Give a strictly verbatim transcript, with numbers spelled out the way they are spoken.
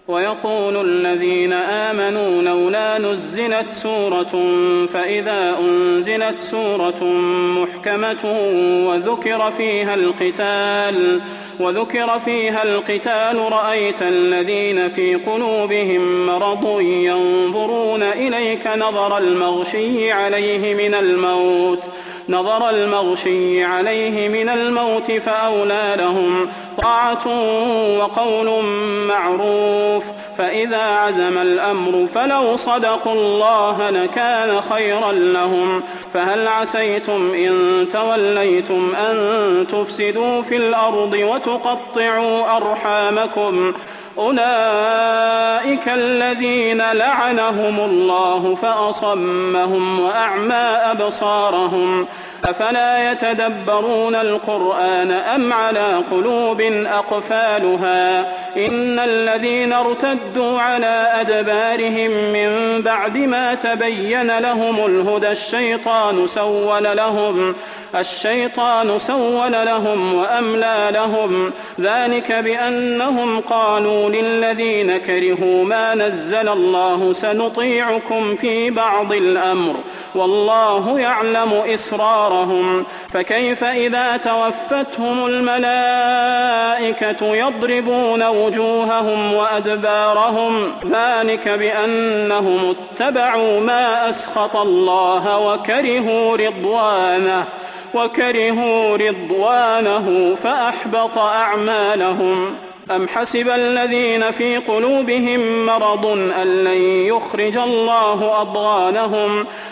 ويقول الذين آمنوا لولا نزلت سورة فإذا أنزلت سورة محكمة وذكر فيها القتال وذكر فيها القتال رأيت الذين في قلوبهم مرض ينظرون إليك نظر المغشي عليه من الموت نظر المغشي عليه من الموت فأولى لهم طاعة وقول معروف فإذا عزم الأمر فلو صدقوا الله لكان خيرا لهم فهل عسيتم إن توليتم أن تفسدوا في الأرض وتقطعوا أرحامكم أولئك الذين لعنهم الله فأصمهم وأعمى أبصارهم أفلا يتدبرون القرآن أم على قلوب أقفالها إن الذين ارتدوا على أدبارهم من بعد ما تبين لهم الهدى الشيطان سول لهم الشيطان سول لهم وأملى لهم ذلك بأنهم قالوا للذين كرهوا ما نزل الله سنطيعكم في بعض الأمر والله يعلم إسرارهم فكيف إذا توفتهم الملائكة يضربون وجوههم وأدبارهم ذلك بأنهم اتبعوا ما أسخط الله وكرهوا رضوانه وكرهوا رضوانه فأحبط أعمالهم أم حسب الذين في قلوبهم مرض أن لن يخرج الله أضغانهم